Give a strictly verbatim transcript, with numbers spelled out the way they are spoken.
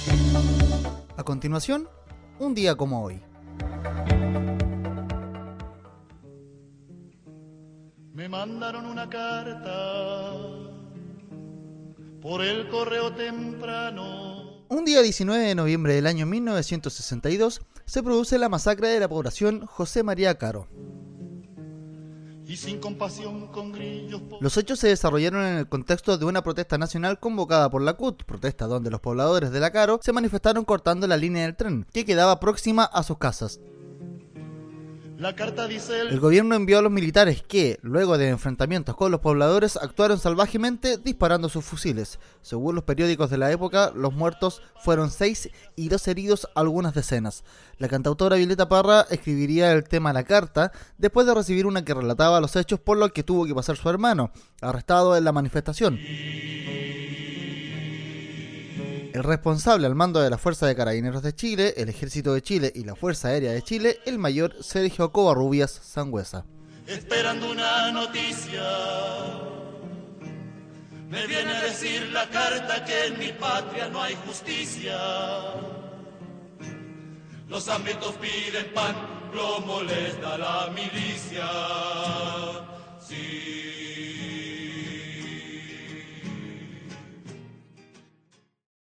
A continuación, un día como hoy. Me mandaron una carta por el correo temprano. Un día diecinueve de noviembre del año mil novecientos sesenta y dos se produce la masacre de la población José María Caro. Y sin compasión con grillos. Los hechos se desarrollaron en el contexto de una protesta nacional convocada por la C U T, protesta donde los pobladores de la Caro se manifestaron cortando la línea del tren, que quedaba próxima a sus casas. La carta dice el... el gobierno envió a los militares que, luego de enfrentamientos con los pobladores, actuaron salvajemente disparando sus fusiles. Según los periódicos de la época, los muertos fueron seis y los heridos algunas decenas. La cantautora Violeta Parra escribiría el tema La Carta después de recibir una que relataba los hechos por los que tuvo que pasar su hermano, arrestado en la manifestación. El responsable al mando de la Fuerza de Carabineros de Chile, el Ejército de Chile y la Fuerza Aérea de Chile, el mayor Sergio Covarrubias Sangüesa. Esperando una noticia, me viene a decir la carta que en mi patria no hay justicia. Los hambrientos piden pan, plomo les da la milicia.